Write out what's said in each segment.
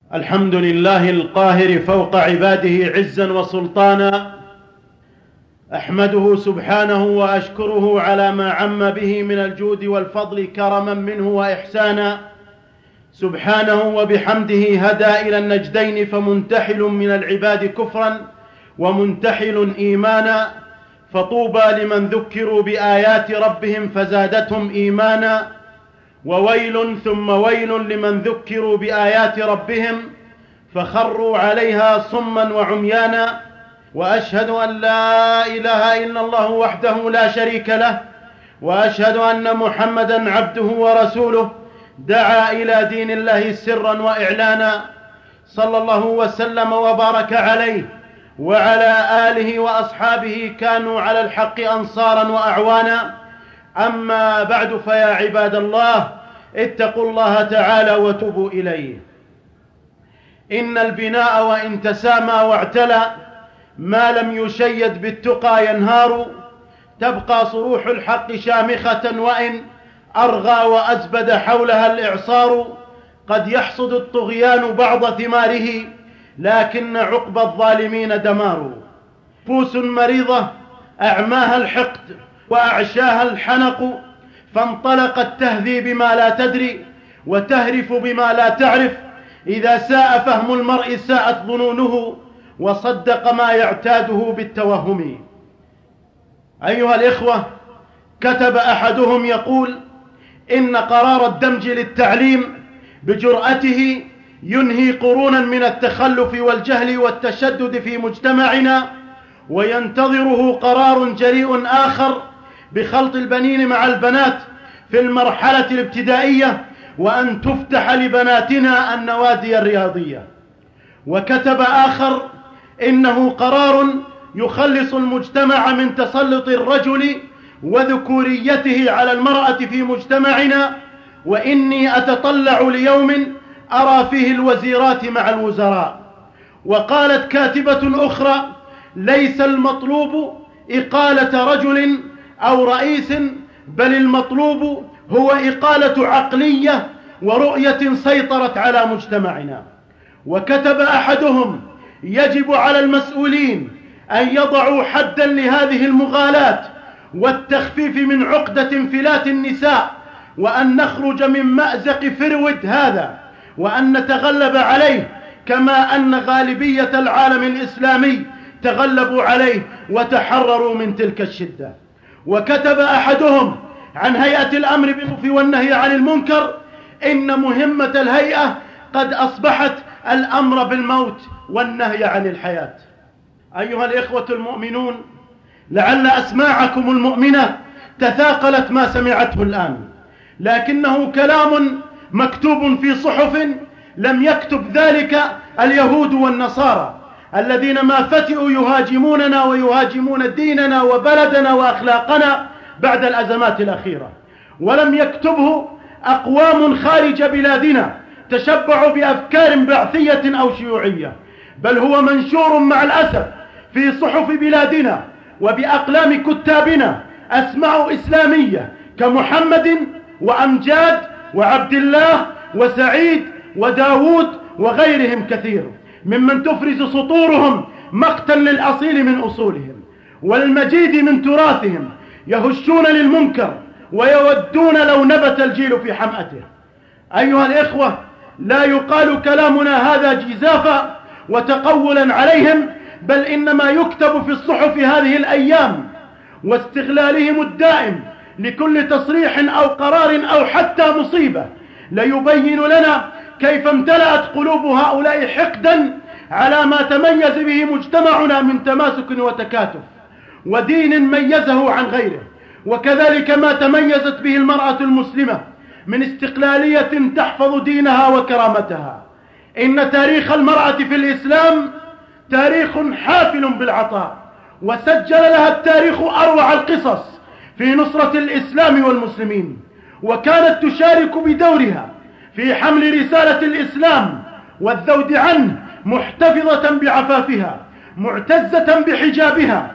الحمد لله القاهر فوق عباده عزا وسلطانا، أحمده سبحانه وأشكره على ما عم به من الجود والفضل كرما منه وإحسانا. سبحانه وبحمده هدى إلى النجدين، فمنتحل من العباد كفرا ومنتحل إيمانا، فطوبى لمن ذكروا بآيات ربهم فزادتهم إيمانا، وويل ثم ويل لمن ذكروا بآيات ربهم فخروا عليها صما وعميانا. وأشهد أن لا إله إلا الله وحده لا شريك له، وأشهد أن محمدا عبده ورسوله دعا إلى دين الله سرا وإعلانا، صلى الله وسلم وبارك عليه وعلى آله وأصحابه كانوا على الحق أنصارا وأعوانا. أما بعد، فيا عباد الله اتقوا الله تعالى وتوبوا إليه. إن البناء وإن تسامى واعتلى ما لم يشيد بالتقى ينهار، تبقى صروح الحق شامخة وإن أرغى وأزبد حولها الإعصار. قد يحصد الطغيان بعض ثماره لكن عقب الظالمين دمار. نفوس مريضة أعماها الحقد وأعشاها الحنق، فانطلقت تهذي بما لا تدري وتهرف بما لا تعرف. إذا ساء فهم المرء ساءت ظنونه، وصدق ما يعتاده بالتوهم. أيها الإخوة، كتب أحدهم يقول: إن قرار الدمج للتعليم بجرأته ينهي قرونا من التخلف والجهل والتشدد في مجتمعنا، وينتظره قرار جريء آخر بخلط البنين مع البنات في المرحلة الابتدائية، وأن تفتح لبناتنا النوادي الرياضية. وكتب آخر: إنه قرار يخلص المجتمع من تسلط الرجل وذكوريته على المرأة في مجتمعنا، وإني أتطلع ليوم أرى فيه الوزيرات مع الوزراء. وقالت كاتبة أخرى: ليس المطلوب إقالة رجل أو رئيس، بل المطلوب هو إقالة عقلية ورؤية سيطرت على مجتمعنا. وكتب أحدهم: يجب على المسؤولين أن يضعوا حدا لهذه المغالاة والتخفيف من عقدة انفلات النساء، وأن نخرج من مأزق فرود هذا، وأن نتغلب عليه كما أن غالبية العالم الإسلامي تغلبوا عليه وتحرروا من تلك الشدة. وكتب أحدهم عن هيئة الأمر بالمعروف والنهي عن المنكر: إن مهمة الهيئة قد أصبحت الأمر بالموت والنهي عن الحياة. أيها الإخوة المؤمنون، لعل أسماعكم المؤمنة تثاقلت ما سمعته الآن، لكنه كلام مكتوب في صحف لم يكتب ذلك اليهود والنصارى الذين ما فتئوا يهاجموننا ويهاجمون ديننا وبلدنا وأخلاقنا بعد الأزمات الأخيرة. ولم يكتبه أقوام خارج بلادنا تشبعوا بأفكار بعثية أو شيوعية، بل هو منشور مع الأسف في صحف بلادنا وبأقلام كتابنا أسماء إسلامية كمحمد وأمجاد وعبد الله وسعيد وداود وغيرهم كثير، ممن تفرز سطورهم مقتا للأصيل من أصولهم والمجيد من تراثهم، يهشون للمنكر ويودون لو نبت الجيل في حمأته. أيها الإخوة، لا يقال كلامنا هذا جزافا وتقولا عليهم، بل إنما يكتب في الصحف هذه الأيام واستغلالهم الدائم لكل تصريح أو قرار أو حتى مصيبة ليبين لنا كيف امتلأت قلوب هؤلاء حقدا على ما تميز به مجتمعنا من تماسك وتكاتف ودين ميزه عن غيره، وكذلك ما تميزت به المرأة المسلمة من استقلالية تحفظ دينها وكرامتها. إن تاريخ المرأة في الإسلام تاريخ حافل بالعطاء، وسجل لها التاريخ أروع القصص في نصرة الإسلام والمسلمين، وكانت تشارك بدورها في حمل رسالة الإسلام والذود عنه، محتفظة بعفافها، معتزة بحجابها،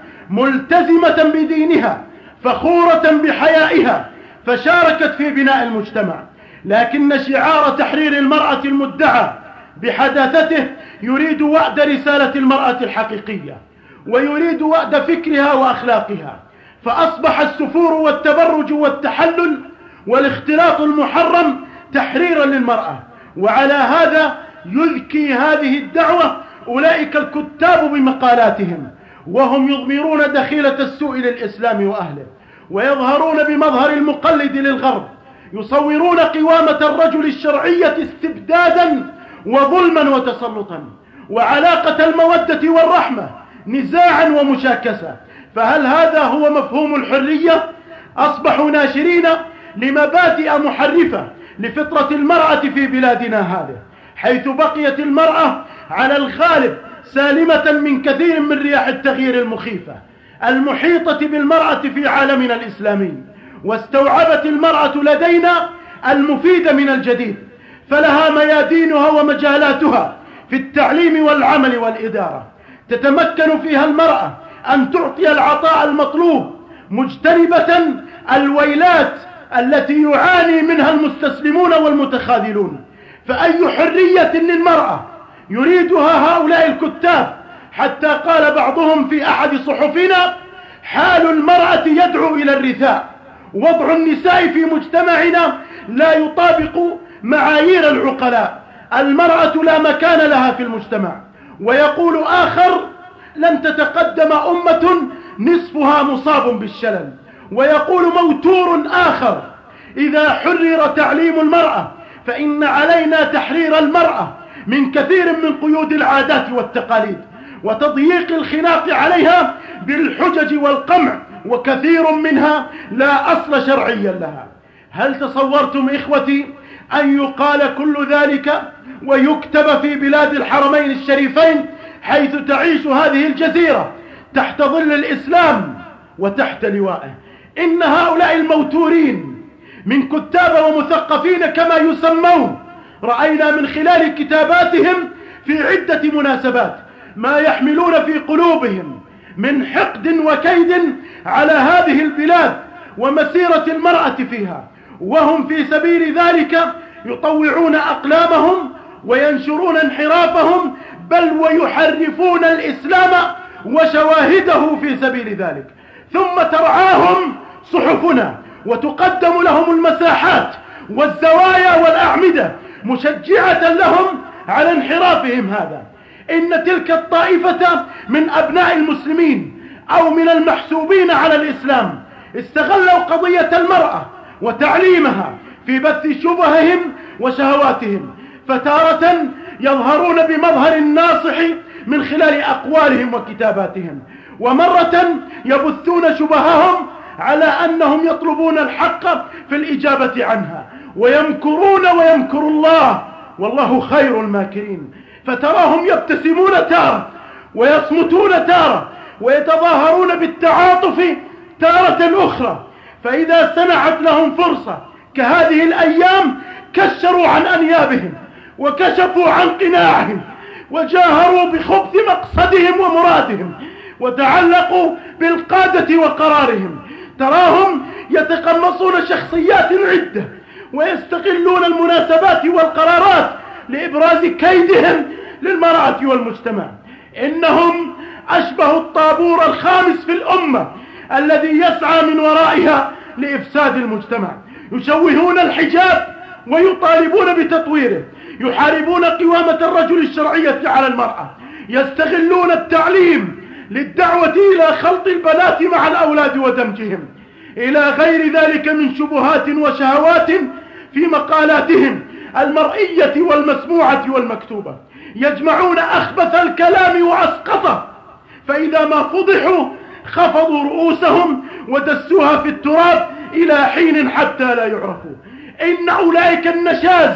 ملتزمة بدينها، فخورة بحيائها، فشاركت في بناء المجتمع. لكن شعار تحرير المرأة المدعى بحداثته يريد وأد رسالة المرأة الحقيقية، ويريد وأد فكرها وأخلاقها، فأصبح السفور والتبرج والتحلل والاختلاط المحرم تحريرا للمرأة. وعلى هذا يذكي هذه الدعوة أولئك الكتاب بمقالاتهم، وهم يضمرون دخيلة السوء للإسلام وأهله، ويظهرون بمظهر المقلد للغرب، يصورون قوامة الرجل الشرعية استبدادا وظلما وتسلطا، وعلاقة المودة والرحمة نزاعا ومشاكسة. فهل هذا هو مفهوم الحرية؟ أصبحوا ناشرين لمبادئ محرفة لفطرة المرأة في بلادنا هذه، حيث بقيت المرأة على الغالب سالمة من كثير من رياح التغيير المخيفة المحيطة بالمرأة في عالمنا الإسلامي، واستوعبت المرأة لدينا المفيد من الجديد، فلها ميادينها ومجالاتها في التعليم والعمل والإدارة، تتمكن فيها المرأة أن تعطي العطاء المطلوب مجتنبة الويلات التي يعاني منها المستسلمون والمتخاذلون. فأي حرية للمرأة يريدها هؤلاء الكتاب، حتى قال بعضهم في أحد صحفنا: حال المرأة يدعو إلى الرثاء، وضع النساء في مجتمعنا لا يطابق معايير العقلاء، المرأة لا مكان لها في المجتمع. ويقول آخر: لن تتقدم أمة نصفها مصاب بالشلل. ويقول موتور آخر: إذا حرر تعليم المرأة فإن علينا تحرير المرأة من كثير من قيود العادات والتقاليد وتضييق الخناق عليها بالحجج والقمع، وكثير منها لا أصل شرعيا لها. هل تصورتم إخوتي أن يقال كل ذلك ويكتب في بلاد الحرمين الشريفين، حيث تعيش هذه الجزيرة تحت ظل الإسلام وتحت لوائه؟ إن هؤلاء الموتورين من كتاب ومثقفين كما يسمون رأينا من خلال كتاباتهم في عدة مناسبات ما يحملون في قلوبهم من حقد وكيد على هذه البلاد ومسيرة المرأة فيها، وهم في سبيل ذلك يطوعون أقلامهم وينشرون انحرافهم، بل ويحرفون الإسلام وشواهده في سبيل ذلك. ثم ترعاهم صحفنا وتقدم لهم المساحات والزوايا والأعمدة مشجعة لهم على انحرافهم هذا. إن تلك الطائفة من أبناء المسلمين أو من المحسوبين على الإسلام استغلوا قضية المرأة وتعليمها في بث شبههم وشهواتهم، فتارة يظهرون بمظهر الناصح من خلال أقوالهم وكتاباتهم، ومرة يبثون شبههم على أنهم يطلبون الحق في الإجابة عنها، ويمكرون ويمكر الله والله خير الماكرين. فتراهم يبتسمون تارة ويصمتون تارة ويتظاهرون بالتعاطف تارة أخرى، فإذا سنحت لهم فرصة كهذه الأيام كشروا عن أنيابهم وكشفوا عن قناعهم وجاهروا بخبث مقصدهم ومرادهم وتعلقوا بالقادة وقرارهم. تراهم يتقمصون شخصيات عدة ويستغلون المناسبات والقرارات لإبراز كيدهم للمرأة والمجتمع. إنهم أشبه الطابور الخامس في الأمة الذي يسعى من ورائها لإفساد المجتمع، يشوهون الحجاب ويطالبون بتطويره، يحاربون قوامة الرجل الشرعية على المرأة، يستغلون التعليم للدعوة إلى خلط البنات مع الأولاد ودمجهم، إلى غير ذلك من شبهات وشهوات في مقالاتهم المرئية والمسموعة والمكتوبة. يجمعون أخبث الكلام وأسقطه، فإذا ما فضحوا خفضوا رؤوسهم ودسوها في التراب إلى حين حتى لا يعرفوا. إن أولئك النشاز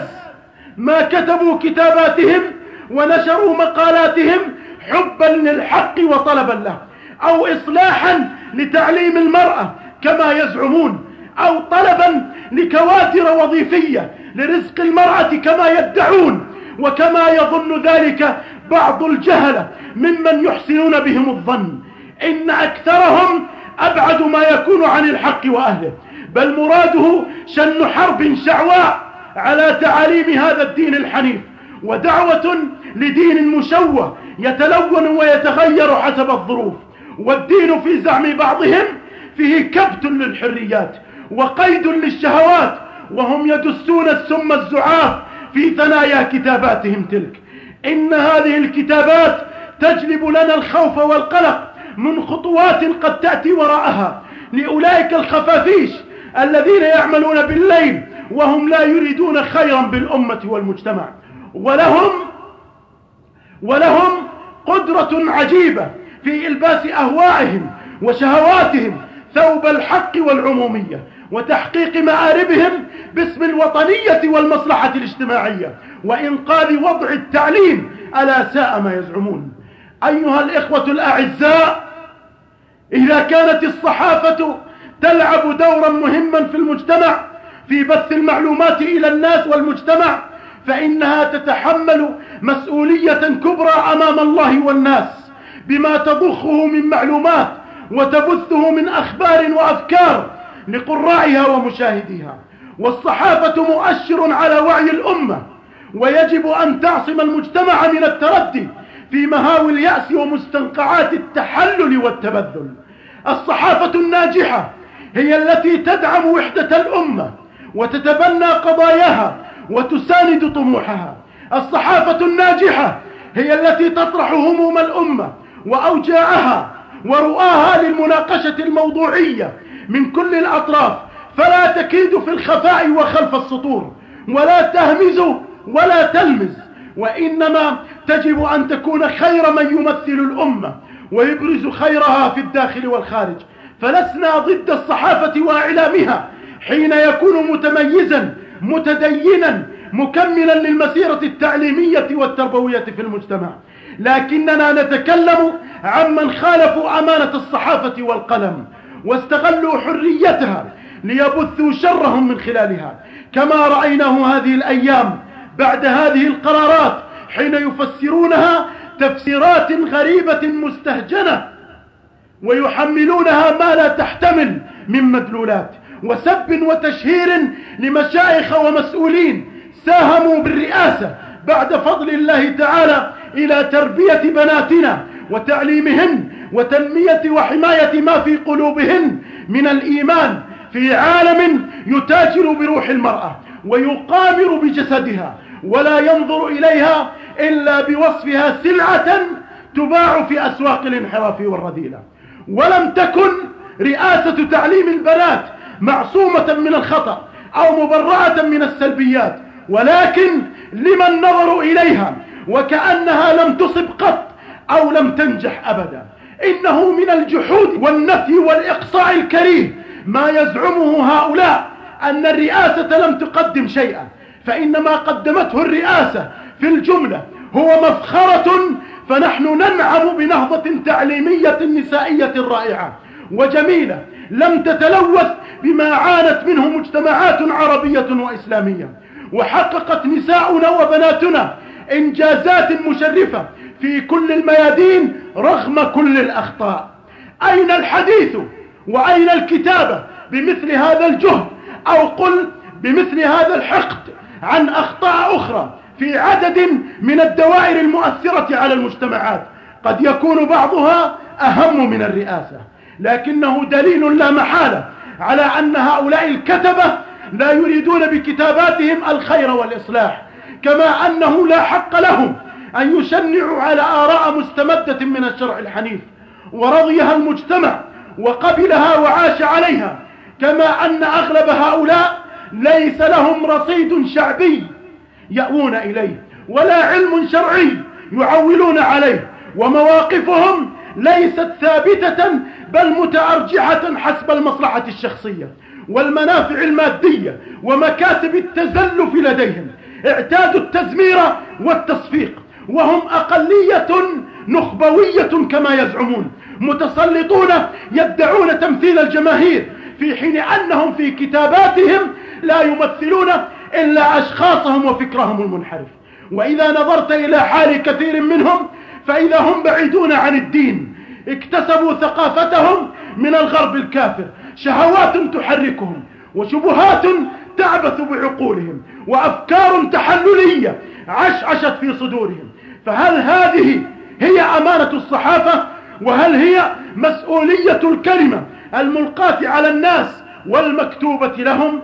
ما كتبوا كتاباتهم ونشروا مقالاتهم حبا للحق وطلبا له، أو إصلاحا لتعليم المرأة كما يزعمون، أو طلبا لكواتر وظيفية لرزق المرأة كما يدعون، وكما يظن ذلك بعض الجهلة ممن يحسنون بهم الظن. إن أكثرهم أبعد ما يكون عن الحق وأهله، بل مراده شن حرب شعواء على تعاليم هذا الدين الحنيف ودعوة لدين مشوه يتلون ويتغير حسب الظروف. والدين في زعم بعضهم فيه كبت للحريات وقيد للشهوات، وهم يدسون السم الزعاف في ثنايا كتاباتهم تلك. إن هذه الكتابات تجلب لنا الخوف والقلق من خطوات قد تأتي وراءها لأولئك الخفافيش الذين يعملون بالليل وهم لا يريدون خيرا بالأمة والمجتمع، ولهم قدرة عجيبة في إلباس أهوائهم وشهواتهم ثوب الحق والعمومية وتحقيق مآربهم باسم الوطنية والمصلحة الاجتماعية وإنقاذ وضع التعليم، ألا ساء ما يزعمون. أيها الإخوة الأعزاء، إذا كانت الصحافة تلعب دورا مهما في المجتمع في بث المعلومات إلى الناس والمجتمع، فإنها تتحمل مسؤولية كبرى أمام الله والناس بما تضخه من معلومات وتبثه من أخبار وأفكار لقراءها ومشاهديها. والصحافة مؤشر على وعي الأمة، ويجب أن تعصم المجتمع من التردي في مهاوي اليأس ومستنقعات التحلل والتبذل. الصحافة الناجحة هي التي تدعم وحدة الأمة وتتبنى قضاياها وتساند طموحها. الصحافة الناجحة هي التي تطرح هموم الأمة وأوجاعها ورؤاها للمناقشة الموضوعية من كل الأطراف، فلا تكيد في الخفاء وخلف السطور، ولا تهمز ولا تلمز، وإنما تجب أن تكون خير من يمثل الأمة ويبرز خيرها في الداخل والخارج. فلسنا ضد الصحافة وإعلامها حين يكون متميزا متدينا مكملا للمسيرة التعليمية والتربوية في المجتمع، لكننا نتكلم عمن خالفوا أمانة الصحافة والقلم واستغلوا حريتها ليبثوا شرهم من خلالها، كما رأيناه هذه الأيام بعد هذه القرارات حين يفسرونها تفسيرات غريبة مستهجنة ويحملونها ما لا تحتمل من مدلولات وسب وتشهير لمشايخ ومسؤولين ساهموا بالرئاسة بعد فضل الله تعالى إلى تربية بناتنا وتعليمهن وتنمية وحماية ما في قلوبهن من الإيمان في عالم يتاجر بروح المرأة ويقامر بجسدها ولا ينظر إليها إلا بوصفها سلعة تباع في أسواق الانحراف والرذيلة. ولم تكن رئاسة تعليم البنات معصومة من الخطأ أو مبرأة من السلبيات، ولكن لمن نظروا إليها وكأنها لم تصب قط أو لم تنجح أبدا. إنه من الجحود والنفي والإقصاء الكريه ما يزعمه هؤلاء أن الرئاسة لم تقدم شيئا، فإنما قدمته الرئاسة في الجملة هو مفخرة، فنحن ننعم بنهضة تعليمية نسائية رائعة وجميلة لم تتلوث بما عانت منه مجتمعات عربية وإسلامية، وحققت نساؤنا وبناتنا إنجازات مشرفة في كل الميادين رغم كل الأخطاء. أين الحديث وأين الكتابة بمثل هذا الجهد، أو قل بمثل هذا الحقد عن أخطاء أخرى في عدد من الدوائر المؤثرة على المجتمعات قد يكون بعضها أهم من الرئاسة، لكنه دليل لا محالة على أن هؤلاء الكتبة لا يريدون بكتاباتهم الخير والإصلاح، كما أنه لا حق لهم أن يشنعوا على آراء مستمدة من الشرع الحنيف ورضيها المجتمع وقبلها وعاش عليها، كما أن أغلب هؤلاء ليس لهم رصيد شعبي يأوون إليه ولا علم شرعي يعولون عليه، ومواقفهم ليست ثابتة بل متأرجحة حسب المصلحة الشخصية والمنافع المادية ومكاسب التزلف لديهم. اعتادوا التزمير والتصفيق، وهم أقلية نخبوية كما يزعمون، متسلطون يدعون تمثيل الجماهير في حين أنهم في كتاباتهم لا يمثلون إلا أشخاصهم وفكرهم المنحرف. وإذا نظرت إلى حال كثير منهم فإذا هم بعيدون عن الدين، اكتسبوا ثقافتهم من الغرب الكافر، شهوات تحركهم وشبهات تعبث بعقولهم وأفكار تحللية عشعشت في صدورهم. فهل هذه هي أمانة الصحافة؟ وهل هي مسؤولية الكلمة الملقاة على الناس والمكتوبة لهم؟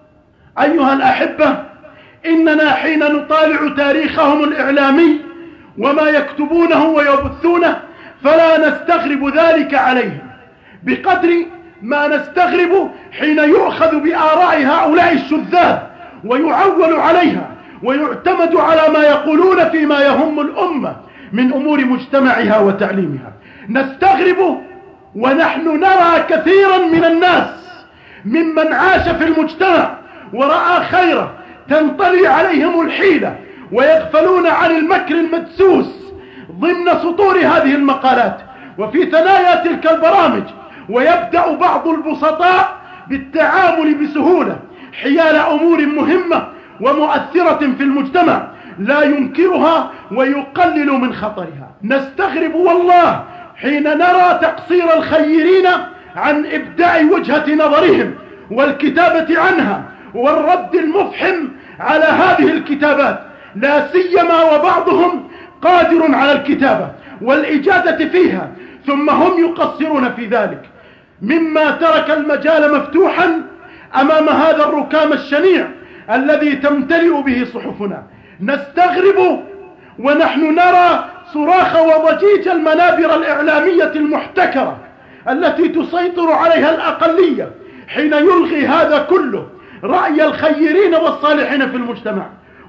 أيها الأحبة، إننا حين نطالع تاريخهم الإعلامي وما يكتبونه ويبثونه فلا نستغرب ذلك عليهم بقدر ما نستغرب حين يؤخذ بآراء هؤلاء الشذاذ ويعول عليها ويعتمد على ما يقولون فيما يهم الأمة من أمور مجتمعها وتعليمها. نستغرب ونحن نرى كثيرا من الناس ممن عاش في المجتمع ورأى خيره تنطلي عليهم الحيلة ويغفلون عن المكر المدسوس ضمن سطور هذه المقالات وفي ثنايا تلك البرامج، ويبدأ بعض البسطاء بالتعامل بسهولة حيال أمور مهمة ومؤثرة في المجتمع لا ينكرها ويقلل من خطرها. نستغرب والله حين نرى تقصير الخيرين عن إبداء وجهة نظرهم والكتابة عنها والرد المفحم على هذه الكتابات، لا سيما وبعضهم قادر على الكتابة والإجادة فيها ثم هم يقصرون في ذلك، مما ترك المجال مفتوحا أمام هذا الركام الشنيع الذي تمتلئ به صحفنا. نستغرب ونحن نرى صراخ وضجيج المنابر الإعلامية المحتكرة التي تسيطر عليها الأقلية حين يلغي هذا كله رأي الخيرين والصالحين في المجتمع،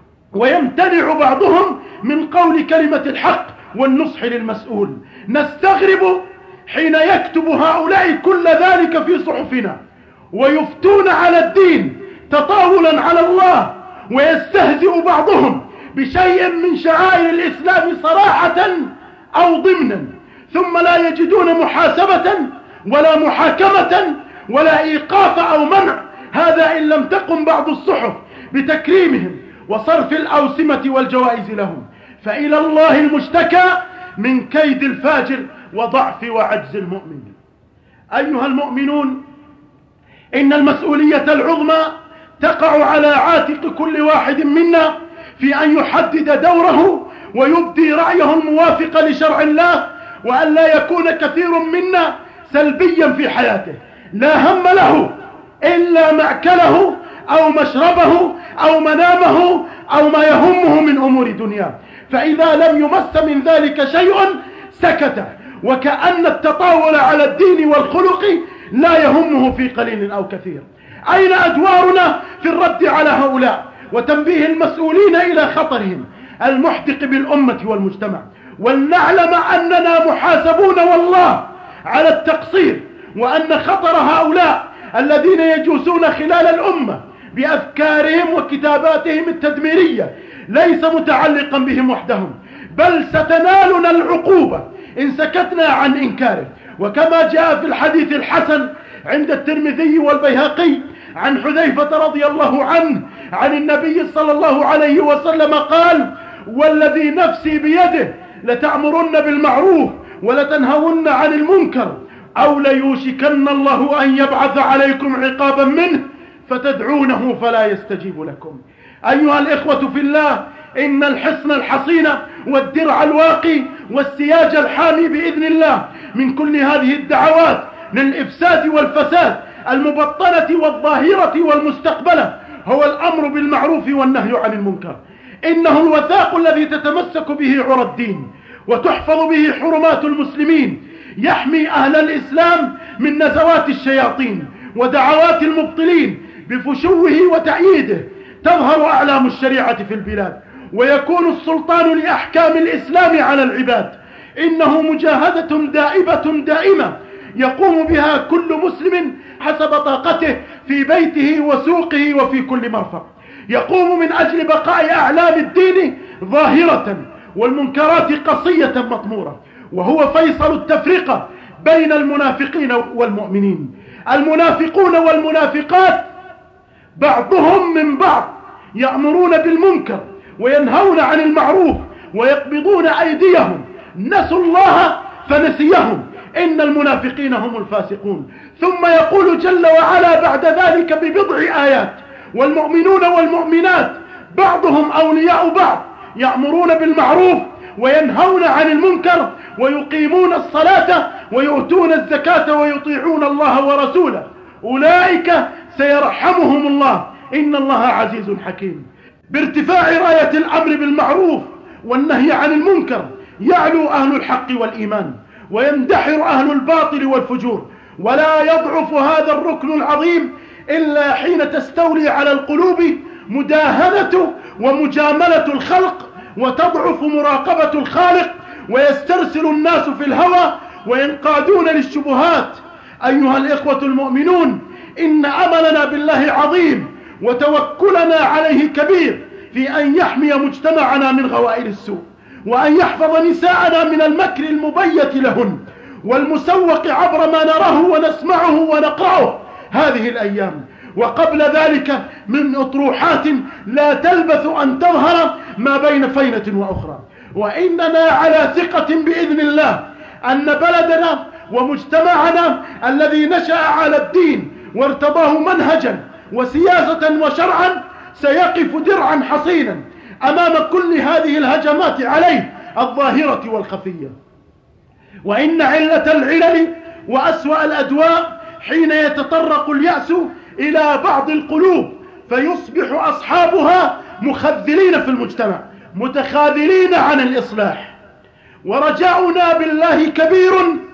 ويمتنع بعضهم من قول كلمة الحق والنصح للمسؤول. نستغرب حين يكتب هؤلاء كل ذلك في صحفنا ويفتون على الدين تطاولا على الله، ويستهزئ بعضهم بشيء من شعائر الإسلام صراحة أو ضمنا، ثم لا يجدون محاسبة ولا محاكمة ولا إيقاف أو منع، هذا إن لم تقم بعض الصحف بتكريمهم وصرف الأوسمة والجوائز لهم. فإلى الله المشتكى من كيد الفاجر وضعف وعجز المؤمن. أيها المؤمنون، إن المسؤولية العظمى تقع على عاتق كل واحد منا في أن يحدد دوره ويبدي رأيه الموافق لشرع الله، وأن لا يكون كثير منا سلبيا في حياته لا هم له إلا مأكله أو مشربه أو منامه أو ما يهمه من أمور دنياه، فإذا لم يمس من ذلك شيء سكت، وكأن التطاول على الدين والخلق لا يهمه في قليل أو كثير. أين أدوارنا في الرد على هؤلاء وتنبيه المسؤولين إلى خطرهم المحدق بالأمة والمجتمع؟ ولنعلم أننا محاسبون والله على التقصير، وأن خطر هؤلاء الذين يجوسون خلال الأمة بأفكارهم وكتاباتهم التدميرية ليس متعلقا بهم وحدهم، بل ستنالنا العقوبة إن سكتنا عن إنكاره. وكما جاء في الحديث الحسن عند الترمذي والبيهقي عن حذيفة رضي الله عنه عن النبي صلى الله عليه وسلم قال: والذي نفسي بيده لتأمرن بالمعروف ولتنهون عن المنكر، أو ليوشكن الله أن يبعث عليكم عقابا منه فتدعونه فلا يستجيب لكم. أيها الإخوة في الله، إن الحصن الحصين والدرع الواقي والسياج الحامي بإذن الله من كل هذه الدعوات للإفساد والفساد المبطنة والظاهرة والمستقبلة هو الأمر بالمعروف والنهي عن المنكر. إنه الوثاق الذي تتمسك به عرى الدين وتحفظ به حرمات المسلمين، يحمي أهل الإسلام من نزوات الشياطين ودعوات المبطلين بفشوه وتأييده. تظهر أعلام الشريعة في البلاد ويكون السلطان لأحكام الإسلام على العباد. إنه مجاهدة دائمة يقوم بها كل مسلم حسب طاقته في بيته وسوقه وفي كل مرفق، يقوم من أجل بقاء أعلام الدين ظاهرة والمنكرات قصية مطمورة، وهو فيصل التفرقة بين المنافقين والمؤمنين. المنافقون والمنافقات بعضهم من بعض يأمرون بالمنكر وينهون عن المعروف ويقبضون أيديهم، نسوا الله فنسيهم، إن المنافقين هم الفاسقون. ثم يقول جل وعلا بعد ذلك ببضع آيات: والمؤمنون والمؤمنات بعضهم أولياء بعض يأمرون بالمعروف وينهون عن المنكر ويقيمون الصلاة ويؤتون الزكاة ويطيعون الله ورسوله، أولئك سيرحمهم الله، إن الله عزيز حكيم. بارتفاع راية الأمر بالمعروف والنهي عن المنكر يعلو أهل الحق والإيمان ويندحر أهل الباطل والفجور، ولا يضعف هذا الركن العظيم إلا حين تستولي على القلوب مداهنة ومجاملة الخلق، وتضعف مراقبة الخالق، ويسترسل الناس في الهوى وينقادون للشبهات. أيها الإخوة المؤمنون، إن أملنا بالله عظيم وتوكلنا عليه كبير في أن يحمي مجتمعنا من غوائل السوء، وأن يحفظ نساءنا من المكر المبيت لهن والمسوق عبر ما نراه ونسمعه ونقرأه هذه الأيام، وقبل ذلك من أطروحات لا تلبث أن تظهر ما بين فينة وأخرى. وإننا على ثقة بإذن الله أن بلدنا ومجتمعنا الذي نشأ على الدين وارتضاه منهجا وسياسة وشرعا سيقف درعا حصينا أمام كل هذه الهجمات عليه الظاهرة والخفية. وإن علة العلل وأسوأ الأدواء حين يتطرق اليأس إلى بعض القلوب فيصبح أصحابها مخذلين في المجتمع متخاذلين عن الإصلاح. ورجاؤنا بالله كبير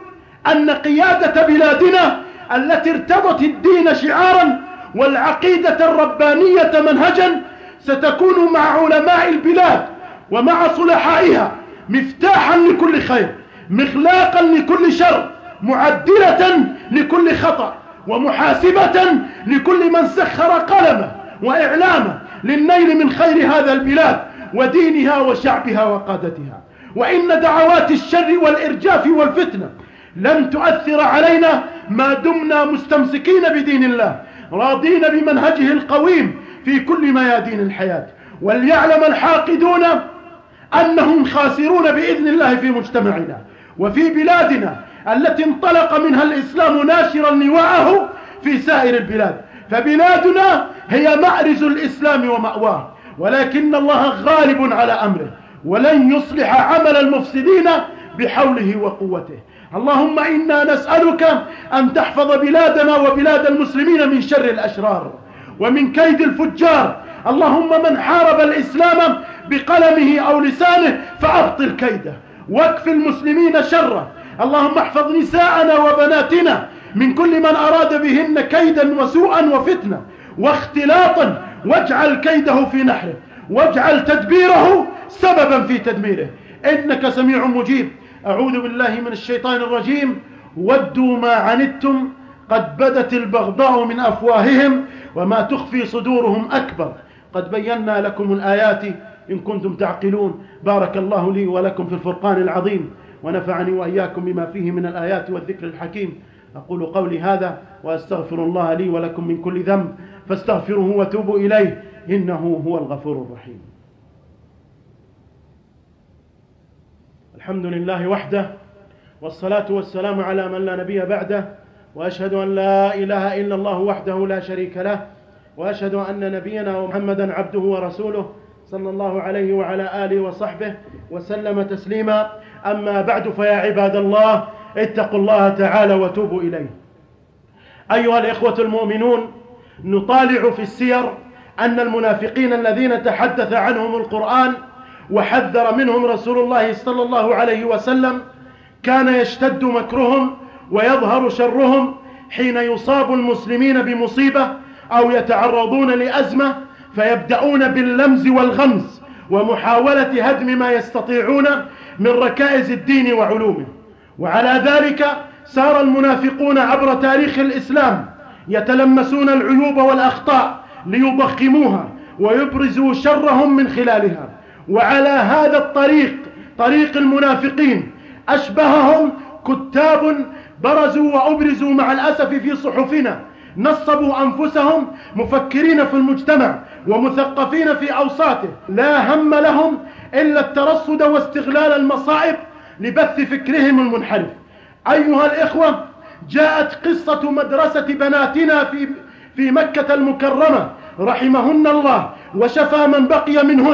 أن قيادة بلادنا التي ارتضت الدين شعارا والعقيدة الربانية منهجا ستكون مع علماء البلاد ومع صلحائها مفتاحا لكل خير، مخلاقا لكل شر، معدلة لكل خطأ، ومحاسبة لكل من سخر قلمه وإعلامه للنيل من خير هذا البلاد ودينها وشعبها وقادتها. وإن دعوات الشر والإرجاف والفتنة لن تؤثر علينا ما دمنا مستمسكين بدين الله راضين بمنهجه القويم في كل ميادين الحياة. وليعلم الحاقدون أنهم خاسرون بإذن الله في مجتمعنا وفي بلادنا التي انطلق منها الإسلام ناشرا لواءه في سائر البلاد، فبلادنا هي مأرز الإسلام ومأواه، ولكن الله غالب على أمره ولن يصلح عمل المفسدين بحوله وقوته. اللهم إنا نسألك أن تحفظ بلادنا وبلاد المسلمين من شر الأشرار ومن كيد الفجار. اللهم من حارب الإسلام بقلمه أو لسانه فأبطل كيده واكف المسلمين شره. اللهم احفظ نساءنا وبناتنا من كل من أراد بهن كيدا وسوءا وفتنة واختلاطا، واجعل كيده في نحره واجعل تدبيره سببا في تدميره، إنك سميع مجيب. أعوذ بالله من الشيطان الرجيم. ودوا ما عنتم قد بدت البغضاء من أفواههم وما تخفي صدورهم أكبر، قد بينا لكم الآيات إن كنتم تعقلون. بارك الله لي ولكم في الفرقان العظيم، ونفعني وإياكم بما فيه من الآيات والذكر الحكيم. أقول قولي هذا وأستغفر الله لي ولكم من كل ذنب فاستغفروه وتوبوا إليه إنه هو الغفور الرحيم. الحمد لله وحده، والصلاة والسلام على من لا نبي بعده، وأشهد أن لا إله إلا الله وحده لا شريك له، وأشهد أن نبينا محمدا عبده ورسوله صلى الله عليه وعلى آله وصحبه وسلم تسليما. أما بعد، فيا عباد الله اتقوا الله تعالى وتوبوا إليه. أيها الإخوة المؤمنون، نطالع في السير أن المنافقين الذين تحدث عنهم القرآن وحذر منهم رسول الله صلى الله عليه وسلم كان يشتد مكرهم ويظهر شرهم حين يصاب المسلمين بمصيبة أو يتعرضون لأزمة، فيبدأون باللمز والغمز ومحاولة هدم ما يستطيعون من ركائز الدين وعلومه. وعلى ذلك سار المنافقون عبر تاريخ الإسلام يتلمسون العيوب والأخطاء ليضخموها ويبرزوا شرهم من خلالها. وعلى هذا الطريق، طريق المنافقين، أشبههم كتاب برزوا وأبرزوا مع الأسف في صحفنا، نصبوا أنفسهم مفكرين في المجتمع ومثقفين في أوساطه، لا هم لهم إلا الترصد واستغلال المصائب لبث فكرهم المنحرف. أيها الإخوة، جاءت قصة مدرسة بناتنا في مكة المكرمة رحمهن الله وشفى من بقي منهن،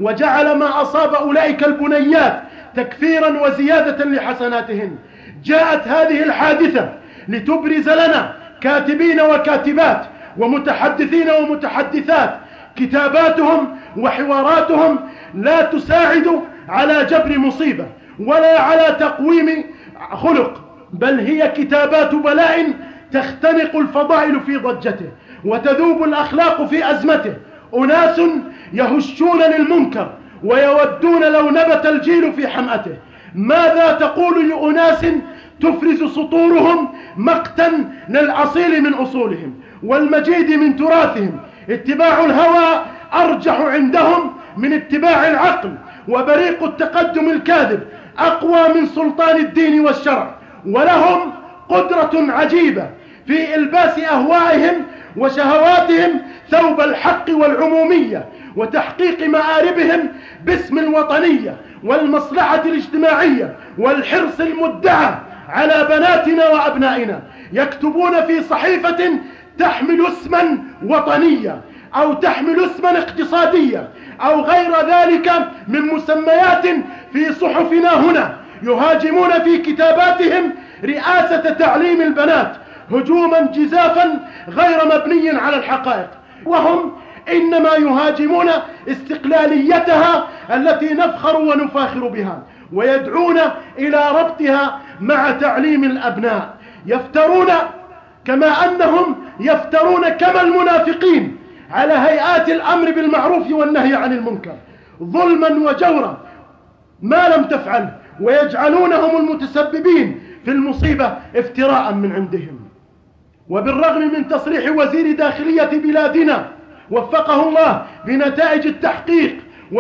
وجعل ما أصاب أولئك البنيات تكفيرا وزيادة لحسناتهن. جاءت هذه الحادثة لتبرز لنا كاتبين وكاتبات ومتحدثين ومتحدثات كتاباتهم وحواراتهم لا تساعد على جبر مصيبة ولا على تقويم خلق، بل هي كتابات بلاء تختنق الفضائل في ضجته وتذوب الأخلاق في أزمته. أناس يهشون للمنكر ويودون لو نبت الجيل في حمأته. ماذا تقول لأناس تفرز سطورهم مقتا للأصيل من أصولهم والمجيد من تراثهم؟ اتباع الهوى أرجح عندهم من اتباع العقل، وبريق التقدم الكاذب أقوى من سلطان الدين والشرع، ولهم قدرة عجيبة في إلباس أهوائهم وشهواتهم ثوب الحق والعمومية وتحقيق مآربهم باسم الوطنية والمصلحة الاجتماعية والحرص المدعى على بناتنا وأبنائنا. يكتبون في صحيفة تحمل اسما وطنية أو تحمل اسما اقتصادية أو غير ذلك من مسميات في صحفنا هنا، يهاجمون في كتاباتهم رئاسة تعليم البنات هجوما جزافا غير مبني على الحقائق، وهم إنما يهاجمون استقلاليتها التي نفخر ونفاخر بها، ويدعون إلى ربطها مع تعليم الأبناء. يفترون كما أنهم يفترون كما المنافقين على هيئات الأمر بالمعروف والنهي عن المنكر ظلما وجورا ما لم تفعل، ويجعلونهم المتسببين في المصيبة افتراء من عندهم. وبالرغم من تصريح وزير داخلية بلادنا وفقه الله بنتائج التحقيق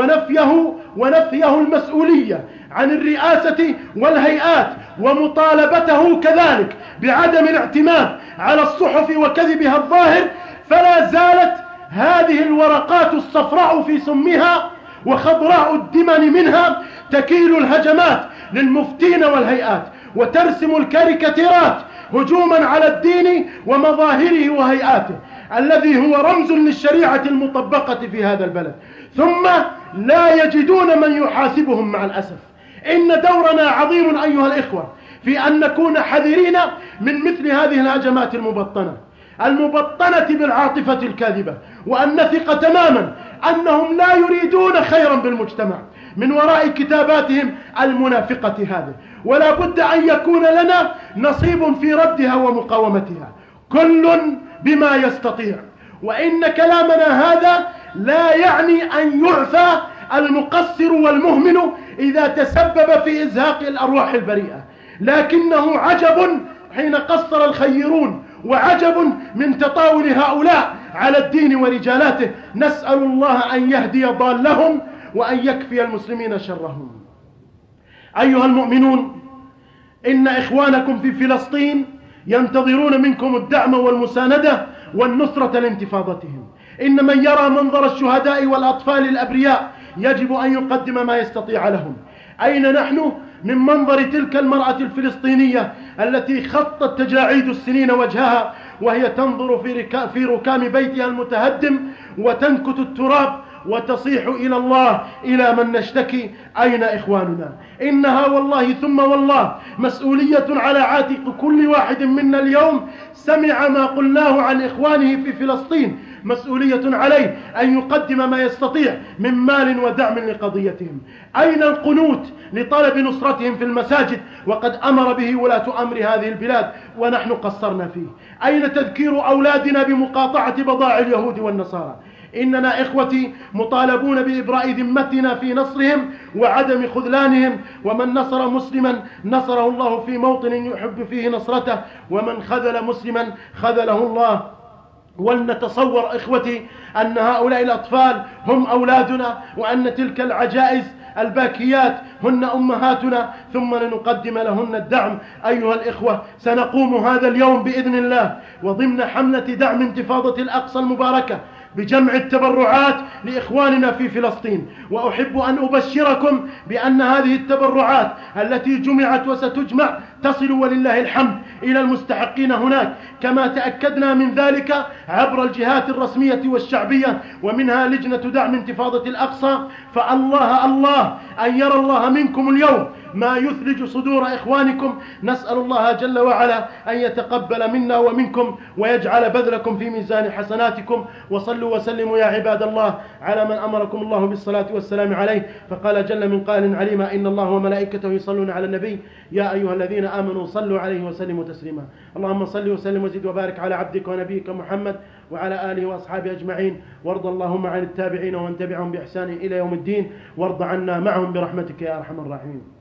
ونفيه المسؤولية عن الرئاسة والهيئات ومطالبته كذلك بعدم الاعتماد على الصحف وكذبها الظاهر، فلا زالت هذه الورقات الصفراء في سمها وخضراء الدمن منها تكيل الهجمات للمفتين والهيئات وترسم الكاريكاتيرات هجوما على الدين ومظاهره وهيئاته الذي هو رمز للشريعة المطبقة في هذا البلد، ثم لا يجدون من يحاسبهم مع الأسف. إن دورنا عظيم أيها الإخوة في أن نكون حذرين من مثل هذه الهجمات المبطنة بالعاطفة الكاذبة، وأن نثق تماما أنهم لا يريدون خيرا بالمجتمع من وراء كتاباتهم المنافقة هذه، ولا بد أن يكون لنا نصيب في ردها ومقاومتها، كل بما يستطيع. وإن كلامنا هذا لا يعني أن يعفى المقصر والمهمل إذا تسبب في إزهاق الأرواح البريئة، لكنه عجب حين قصر الخيرون وعجب من تطاول هؤلاء على الدين ورجالاته. نسأل الله أن يهدي ضالهم وأن يكفي المسلمين شرهم. أيها المؤمنون، إن إخوانكم في فلسطين ينتظرون منكم الدعم والمساندة والنصرة لانتفاضتهم. إن من يرى منظر الشهداء والأطفال الأبرياء يجب أن يقدم ما يستطيع لهم. أين نحن من منظر تلك المرأة الفلسطينية التي خطت تجاعيد السنين وجهها وهي تنظر في ركام بيتها المتهدم وتنكت التراب وتصيح إلى الله إلى من نشتكي؟ أين إخواننا؟ إنها والله ثم والله مسؤولية على عاتق كل واحد منا اليوم سمع ما قلناه عن إخوانه في فلسطين. مسؤولية عليه أن يقدم ما يستطيع من مال ودعم لقضيتهم. أين القنوت لطلب نصرتهم في المساجد وقد أمر به ولاة أمر هذه البلاد ونحن قصرنا فيه؟ أين تذكير أولادنا بمقاطعة بضائع اليهود والنصارى؟ إننا إخوتي مطالبون بإبراء ذمتنا في نصرهم وعدم خذلانهم، ومن نصر مسلما نصره الله في موطن يحب فيه نصرته، ومن خذل مسلما خذله الله. ولنتصور إخوتي أن هؤلاء الأطفال هم أولادنا، وأن تلك العجائز الباكيات هن أمهاتنا، ثم لنقدم لهن الدعم. أيها الإخوة، سنقوم هذا اليوم بإذن الله وضمن حملة دعم انتفاضة الأقصى المباركة بجمع التبرعات لإخواننا في فلسطين. وأحب أن أبشركم بأن هذه التبرعات التي جمعت وستجمع تصل ولله الحمد إلى المستحقين هناك، كما تأكدنا من ذلك عبر الجهات الرسمية والشعبية، ومنها لجنة دعم انتفاضة الأقصى. فالله الله أن يرى الله منكم اليوم ما يثلج صدور إخوانكم. نسأل الله جل وعلا أن يتقبل منا ومنكم ويجعل بذلكم في ميزان حسناتكم. وصلوا وسلموا يا عباد الله على من أمركم الله بالصلاة والسلام عليه، فقال جل من قائل عليما: إن الله وملائكته يصلون على النبي يا أيها الذين آمنوا صلوا عليه وسلموا تسليما. اللهم صل وسلم وزد وبارك على عبدك ونبيك محمد وعلى آله وأصحابه أجمعين، وارض اللهم عن التابعين ومن تبعهم بإحسان إلى يوم الدين، وارض عنا معهم برحمتك يا أرحم الراحمين.